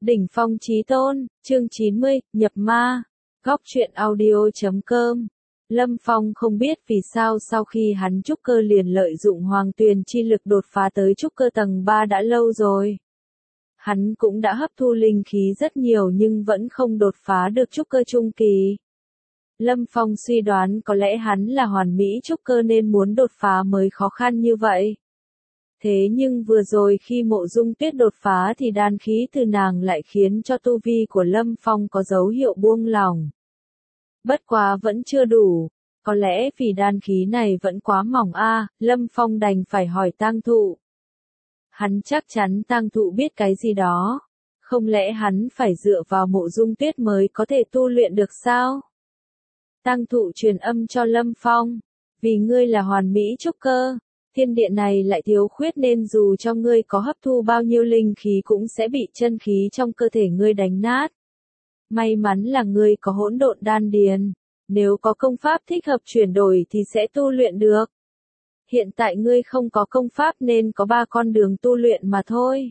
Đỉnh phong chí tôn, chương 90, nhập ma. Góc truyện audio.com. Lâm Phong không biết vì sao sau khi hắn trúc cơ liền lợi dụng hoàng tuyền chi lực đột phá tới trúc cơ tầng 3 đã lâu rồi. Hắn cũng đã hấp thu linh khí rất nhiều nhưng vẫn không đột phá được trúc cơ trung kỳ. Lâm Phong suy đoán có lẽ hắn là hoàn mỹ trúc cơ nên muốn đột phá mới khó khăn như vậy. Thế nhưng vừa rồi khi Mộ Dung Tuyết đột phá thì đan khí từ nàng lại khiến cho tu vi của Lâm Phong có dấu hiệu buông lỏng. Bất quá vẫn chưa đủ, có lẽ vì đan khí này vẫn quá mỏng Lâm Phong đành phải hỏi tang thụ. Hắn chắc chắn tang thụ biết cái gì đó, không lẽ hắn phải dựa vào Mộ Dung Tuyết mới có thể tu luyện được sao? Tang thụ truyền âm cho Lâm Phong, vì ngươi là hoàn mỹ trúc cơ. Thiên địa này lại thiếu khuyết nên dù cho ngươi có hấp thu bao nhiêu linh khí cũng sẽ bị chân khí trong cơ thể ngươi đánh nát. May mắn là ngươi có hỗn độn đan điền, nếu có công pháp thích hợp chuyển đổi thì sẽ tu luyện được. Hiện tại ngươi không có công pháp nên có 3 con đường tu luyện mà thôi.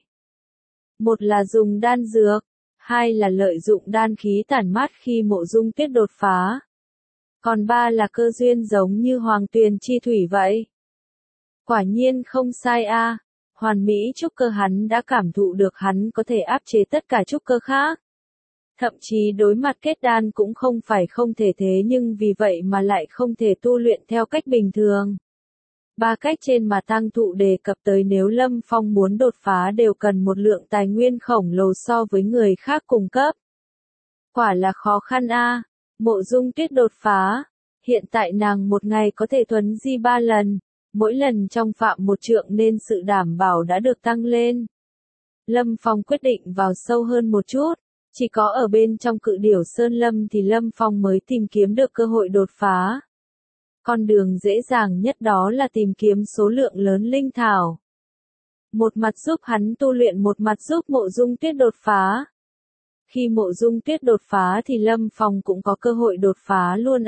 Một là dùng đan dược, hai là lợi dụng đan khí tản mát khi Mộ Dung Tuyết đột phá. Còn 3 là cơ duyên giống như hoàng tuyền chi thủy vậy. Quả nhiên không sai hoàn mỹ trúc cơ hắn đã cảm thụ được hắn có thể áp chế tất cả trúc cơ khác. Thậm chí đối mặt kết đan cũng không phải không thể thế nhưng vì vậy mà lại không thể tu luyện theo cách bình thường. 3 cách trên mà tang thụ đề cập tới nếu Lâm Phong muốn đột phá đều cần một lượng tài nguyên khổng lồ so với người khác cùng cấp. Quả là khó khăn Mộ Dung Tuyết đột phá, hiện tại nàng một ngày có thể thuấn di 3 lần. Mỗi lần trong phạm 1 trượng nên sự đảm bảo đã được tăng lên. Lâm Phong quyết định vào sâu hơn một chút, chỉ có ở bên trong Cự Điểu Sơn Lâm thì Lâm Phong mới tìm kiếm được cơ hội đột phá. Con đường dễ dàng nhất đó là tìm kiếm số lượng lớn linh thảo. Một mặt giúp hắn tu luyện, một mặt giúp Mộ Dung Tuyết đột phá. Khi Mộ Dung Tuyết đột phá thì Lâm Phong cũng có cơ hội đột phá luôn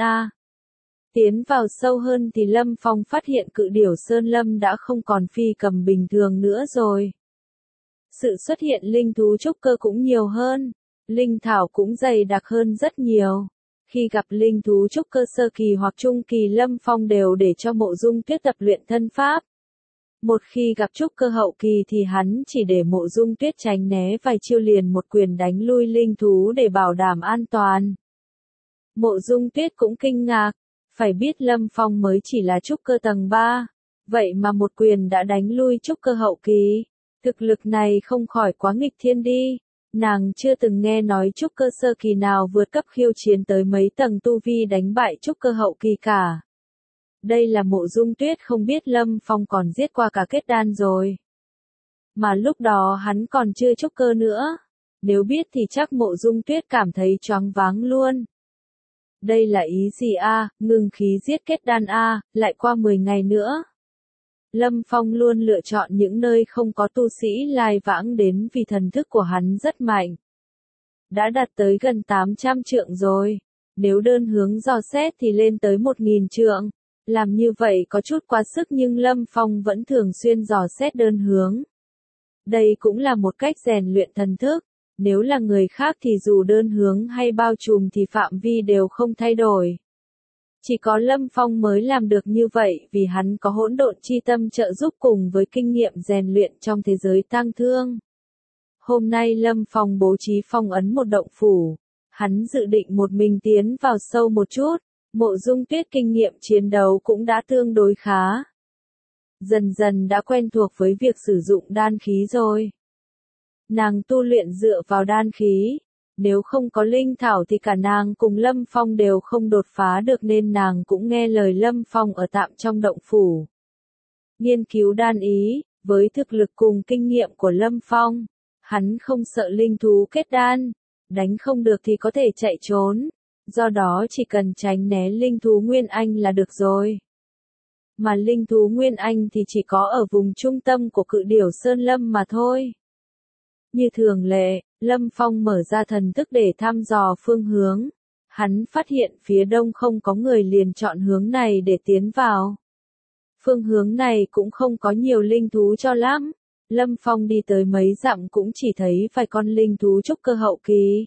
Tiến vào sâu hơn thì Lâm Phong phát hiện Cự Điểu Sơn Lâm đã không còn phi cầm bình thường nữa rồi. Sự xuất hiện linh thú trúc cơ cũng nhiều hơn, linh thảo cũng dày đặc hơn rất nhiều. Khi gặp linh thú trúc cơ sơ kỳ hoặc trung kỳ Lâm Phong đều để cho Mộ Dung Tuyết tập luyện thân pháp. Một khi gặp trúc cơ hậu kỳ thì hắn chỉ để Mộ Dung Tuyết tránh né vài chiêu liền một quyền đánh lui linh thú để bảo đảm an toàn. Mộ Dung Tuyết cũng kinh ngạc. Phải biết Lâm Phong mới chỉ là trúc cơ tầng 3, vậy mà một quyền đã đánh lui trúc cơ hậu kỳ. Thực lực này không khỏi quá nghịch thiên đi, nàng chưa từng nghe nói trúc cơ sơ kỳ nào vượt cấp khiêu chiến tới mấy tầng tu vi đánh bại trúc cơ hậu kỳ cả. Đây là Mộ Dung Tuyết không biết Lâm Phong còn giết qua cả kết đan rồi. Mà lúc đó hắn còn chưa trúc cơ nữa, nếu biết thì chắc Mộ Dung Tuyết cảm thấy choáng váng luôn. Đây là ý gì ngừng khí giết kết đan lại qua 10 ngày nữa. Lâm Phong luôn lựa chọn những nơi không có tu sĩ lai vãng đến vì thần thức của hắn rất mạnh. Đã đạt tới gần 800 trượng rồi, nếu đơn hướng dò xét thì lên tới 1000 trượng. Làm như vậy có chút quá sức nhưng Lâm Phong vẫn thường xuyên dò xét đơn hướng. Đây cũng là một cách rèn luyện thần thức. Nếu là người khác thì dù đơn hướng hay bao trùm thì phạm vi đều không thay đổi. Chỉ có Lâm Phong mới làm được như vậy vì hắn có hỗn độn chi tâm trợ giúp cùng với kinh nghiệm rèn luyện trong thế giới tang thương. Hôm nay Lâm Phong bố trí phong ấn một động phủ. Hắn dự định một mình tiến vào sâu một chút. Mộ Dung Tuyết kinh nghiệm chiến đấu cũng đã tương đối khá. Dần dần đã quen thuộc với việc sử dụng đan khí rồi. Nàng tu luyện dựa vào đan khí, nếu không có linh thảo thì cả nàng cùng Lâm Phong đều không đột phá được nên nàng cũng nghe lời Lâm Phong ở tạm trong động phủ. Nghiên cứu đan ý, với thực lực cùng kinh nghiệm của Lâm Phong, hắn không sợ linh thú kết đan, đánh không được thì có thể chạy trốn, do đó chỉ cần tránh né linh thú Nguyên Anh là được rồi. Mà linh thú Nguyên Anh thì chỉ có ở vùng trung tâm của Cự Điểu Sơn Lâm mà thôi. Như thường lệ, Lâm Phong mở ra thần thức để thăm dò phương hướng. Hắn phát hiện phía đông không có người liền chọn hướng này để tiến vào. Phương hướng này cũng không có nhiều linh thú cho lắm, Lâm Phong đi tới mấy dặm cũng chỉ thấy vài con linh thú trúc cơ hậu kỳ.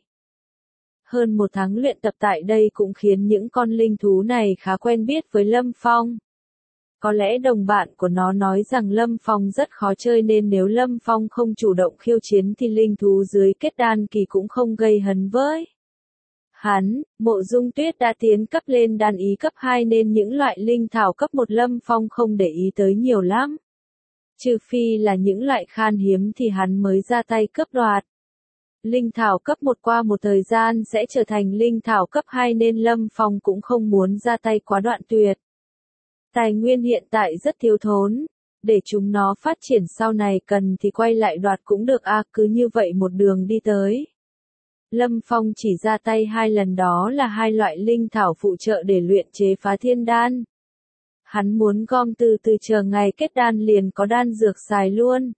Hơn một tháng luyện tập tại đây cũng khiến những con linh thú này khá quen biết với Lâm Phong. Có lẽ đồng bạn của nó nói rằng Lâm Phong rất khó chơi nên nếu Lâm Phong không chủ động khiêu chiến thì linh thú dưới kết đan kỳ cũng không gây hấn với hắn. Mộ Dung Tuyết đã tiến cấp lên đan ý cấp 2 nên những loại linh thảo cấp 1 Lâm Phong không để ý tới nhiều lắm. Trừ phi là những loại khan hiếm thì hắn mới ra tay cướp đoạt. Linh thảo cấp 1 qua một thời gian sẽ trở thành linh thảo cấp 2 nên Lâm Phong cũng không muốn ra tay quá đoạn tuyệt. Tài nguyên hiện tại rất thiếu thốn, để chúng nó phát triển sau này cần thì quay lại đoạt cũng được cứ như vậy một đường đi tới. Lâm Phong chỉ ra tay 2 lần, đó là 2 loại linh thảo phụ trợ để luyện chế phá thiên đan. Hắn muốn gom từ từ chờ ngày kết đan liền có đan dược xài luôn.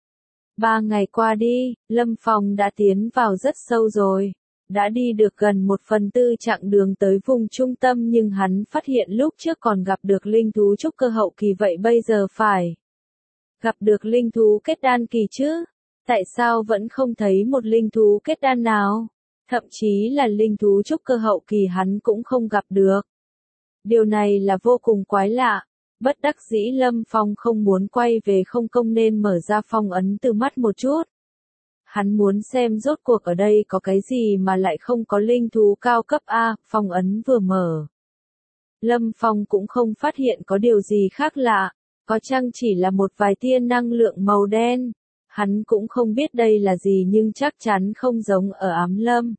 3 ngày qua đi, Lâm Phong đã tiến vào rất sâu rồi. Đã đi được gần 1/4 chặng đường tới vùng trung tâm nhưng hắn phát hiện lúc trước còn gặp được linh thú trúc cơ hậu kỳ, vậy bây giờ phải gặp được linh thú kết đan kỳ chứ? Tại sao vẫn không thấy một linh thú kết đan nào? Thậm chí là linh thú trúc cơ hậu kỳ hắn cũng không gặp được. Điều này là vô cùng quái lạ. Bất đắc dĩ Lâm Phong không muốn quay về không công nên mở ra phong ấn từ mắt một chút. Hắn muốn xem rốt cuộc ở đây có cái gì mà lại không có linh thú cao cấp phong ấn vừa mở. Lâm Phong cũng không phát hiện có điều gì khác lạ, có chăng chỉ là một vài tia năng lượng màu đen. Hắn cũng không biết đây là gì nhưng chắc chắn không giống ở Ám Lâm.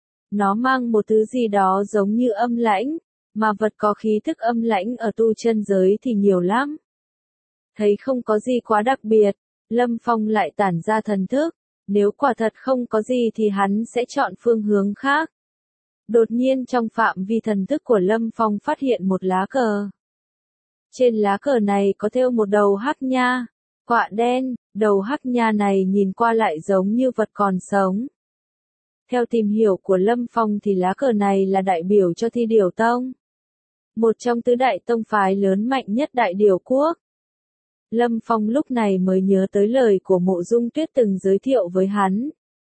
Nó mang một thứ gì đó giống như âm lãnh, mà vật có khí thức âm lãnh ở tu chân giới thì nhiều lắm. Thấy không có gì quá đặc biệt, Lâm Phong lại tản ra thần thức. Nếu quả thật không có gì thì hắn sẽ chọn phương hướng khác. Đột nhiên trong phạm vi thần thức của Lâm Phong phát hiện một lá cờ. Trên lá cờ này có thêu một đầu hắc nha, quạ đen, đầu hắc nha này nhìn qua lại giống như vật còn sống. Theo tìm hiểu của Lâm Phong thì lá cờ này là đại biểu cho Thi Điểu Tông, một trong tứ đại tông phái lớn mạnh nhất Đại Điểu Quốc. Lâm Phong lúc này mới nhớ tới lời của Mộ Dung Tuyết từng giới thiệu với hắn.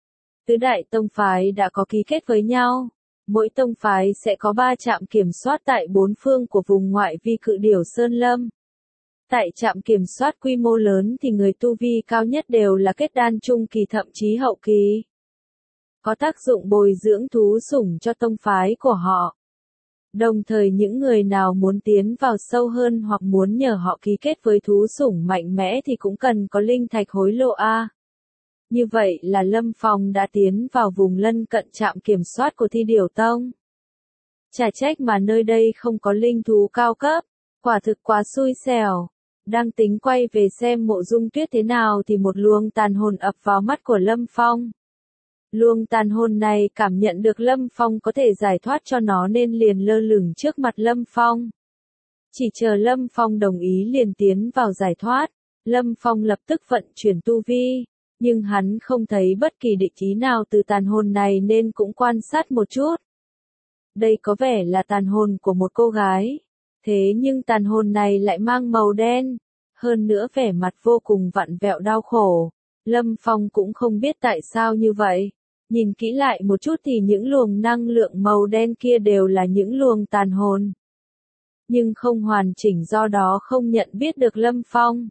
Tứ đại tông phái đã có ký kết với nhau. Mỗi tông phái sẽ có 3 trạm kiểm soát tại 4 phương của vùng ngoại vi Cự Điểu Sơn Lâm. Tại trạm kiểm soát quy mô lớn thì người tu vi cao nhất đều là kết đan trung kỳ thậm chí hậu kỳ. Có tác dụng bồi dưỡng thú sủng cho tông phái của họ. Đồng thời những người nào muốn tiến vào sâu hơn hoặc muốn nhờ họ ký kết với thú sủng mạnh mẽ thì cũng cần có linh thạch hối lộ Như vậy là Lâm Phong đã tiến vào vùng lân cận trạm kiểm soát của Thi Điểu Tông. Chả trách mà nơi đây không có linh thú cao cấp, quả thực quá xui xẻo. Đang tính quay về xem Mộ Dung Tuyết thế nào thì một luồng tàn hồn ập vào mắt của Lâm Phong. Luồng tàn hồn này cảm nhận được Lâm Phong có thể giải thoát cho nó nên liền lơ lửng trước mặt Lâm Phong. Chỉ chờ Lâm Phong đồng ý liền tiến vào giải thoát. Lâm Phong lập tức vận chuyển tu vi, nhưng hắn không thấy bất kỳ địch ý nào từ tàn hồn này nên cũng quan sát một chút. Đây có vẻ là tàn hồn của một cô gái. Thế nhưng tàn hồn này lại mang màu đen, hơn nữa vẻ mặt vô cùng vặn vẹo đau khổ. Lâm Phong cũng không biết tại sao như vậy. Nhìn kỹ lại một chút thì những luồng năng lượng màu đen kia đều là những luồng tàn hồn. Nhưng không hoàn chỉnh do đó không nhận biết được Lâm Phong.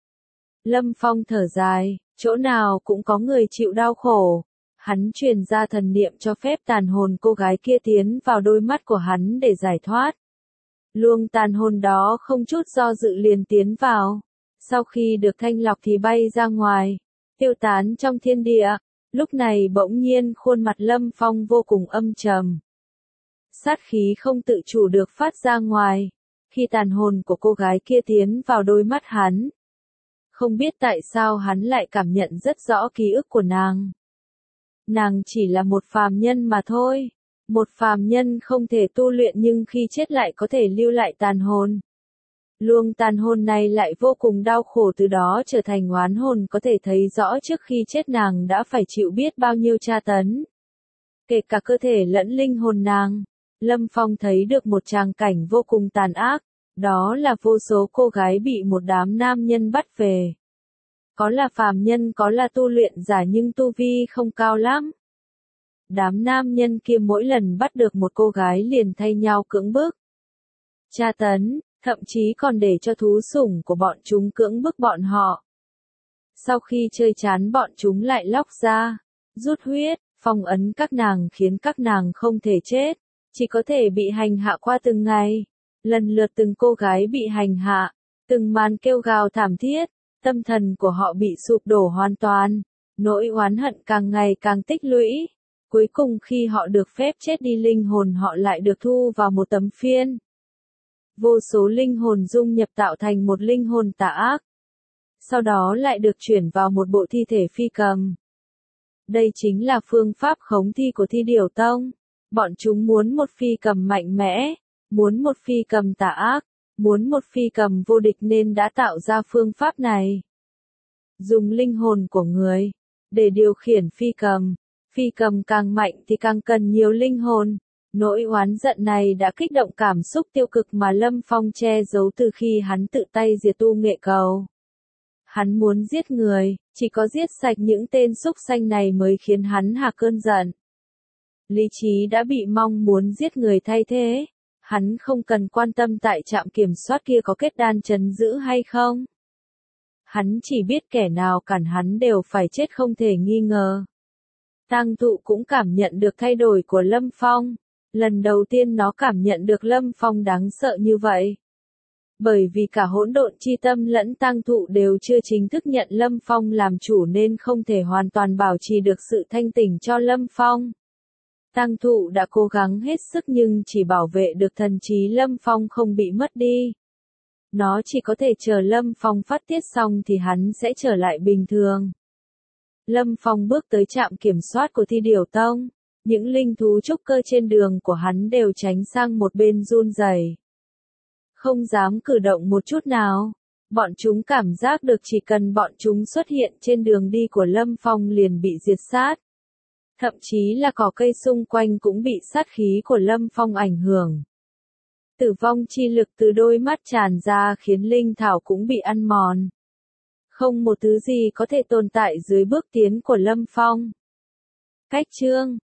Lâm Phong thở dài, chỗ nào cũng có người chịu đau khổ. Hắn truyền ra thần niệm cho phép tàn hồn cô gái kia tiến vào đôi mắt của hắn để giải thoát. Luồng tàn hồn đó không chút do dự liền tiến vào. Sau khi được thanh lọc thì bay ra ngoài, tiêu tán trong thiên địa. Lúc này bỗng nhiên khuôn mặt Lâm Phong vô cùng âm trầm. Sát khí không tự chủ được phát ra ngoài, khi tàn hồn của cô gái kia tiến vào đôi mắt hắn. Không biết tại sao hắn lại cảm nhận rất rõ ký ức của nàng. Nàng chỉ là một phàm nhân mà thôi. Một phàm nhân không thể tu luyện nhưng khi chết lại có thể lưu lại tàn hồn. Luồng tàn hồn này lại vô cùng đau khổ từ đó trở thành oán hồn, có thể thấy rõ trước khi chết nàng đã phải chịu biết bao nhiêu tra tấn. Kể cả cơ thể lẫn linh hồn nàng. Lâm Phong thấy được một tràng cảnh vô cùng tàn ác, đó là vô số cô gái bị một đám nam nhân bắt về. Có là phàm nhân có là tu luyện giả nhưng tu vi không cao lắm. Đám nam nhân kia mỗi lần bắt được một cô gái liền thay nhau cưỡng bức, tra tấn, thậm chí còn để cho thú sủng của bọn chúng cưỡng bức bọn họ. Sau khi chơi chán bọn chúng lại lóc ra, rút huyết, phong ấn các nàng khiến các nàng không thể chết, chỉ có thể bị hành hạ qua từng ngày. Lần lượt từng cô gái bị hành hạ, từng màn kêu gào thảm thiết, tâm thần của họ bị sụp đổ hoàn toàn, nỗi oán hận càng ngày càng tích lũy. Cuối cùng khi họ được phép chết đi linh hồn họ lại được thu vào một tấm phiên. Vô số linh hồn dung nhập tạo thành một linh hồn tà ác. Sau đó lại được chuyển vào một bộ thi thể phi cầm. Đây chính là phương pháp khống thi của Thi Điểu Tông. Bọn chúng muốn một phi cầm mạnh mẽ, muốn một phi cầm tà ác, muốn một phi cầm vô địch nên đã tạo ra phương pháp này. Dùng linh hồn của người để điều khiển phi cầm. Phi cầm càng mạnh thì càng cần nhiều linh hồn. Nỗi oán giận này đã kích động cảm xúc tiêu cực mà Lâm Phong che giấu từ khi hắn tự tay diệt Tu Nghệ Cầu. Hắn muốn giết người, chỉ có giết sạch những tên súc sanh này mới khiến hắn hạ cơn giận. Lý trí đã bị mong muốn giết người thay thế. Hắn không cần quan tâm tại trạm kiểm soát kia có kết đan trấn giữ hay không. Hắn chỉ biết kẻ nào cản hắn đều phải chết không thể nghi ngờ. Tang Thụ cũng cảm nhận được thay đổi của Lâm Phong. Lần đầu tiên nó cảm nhận được Lâm Phong đáng sợ như vậy. Bởi vì cả hỗn độn chi tâm lẫn Tang Thụ đều chưa chính thức nhận Lâm Phong làm chủ nên không thể hoàn toàn bảo trì được sự thanh tỉnh cho Lâm Phong. Tang Thụ đã cố gắng hết sức nhưng chỉ bảo vệ được thần trí Lâm Phong không bị mất đi. Nó chỉ có thể chờ Lâm Phong phát tiết xong thì hắn sẽ trở lại bình thường. Lâm Phong bước tới trạm kiểm soát của Thi Điểu Tông. Những linh thú trúc cơ trên đường của hắn đều tránh sang một bên run rẩy, không dám cử động một chút nào. Bọn chúng cảm giác được chỉ cần bọn chúng xuất hiện trên đường đi của Lâm Phong liền bị diệt sát. Thậm chí là cỏ cây xung quanh cũng bị sát khí của Lâm Phong ảnh hưởng. Tử vong chi lực từ đôi mắt tràn ra khiến linh thảo cũng bị ăn mòn. Không một thứ gì có thể tồn tại dưới bước tiến của Lâm Phong. Cách chương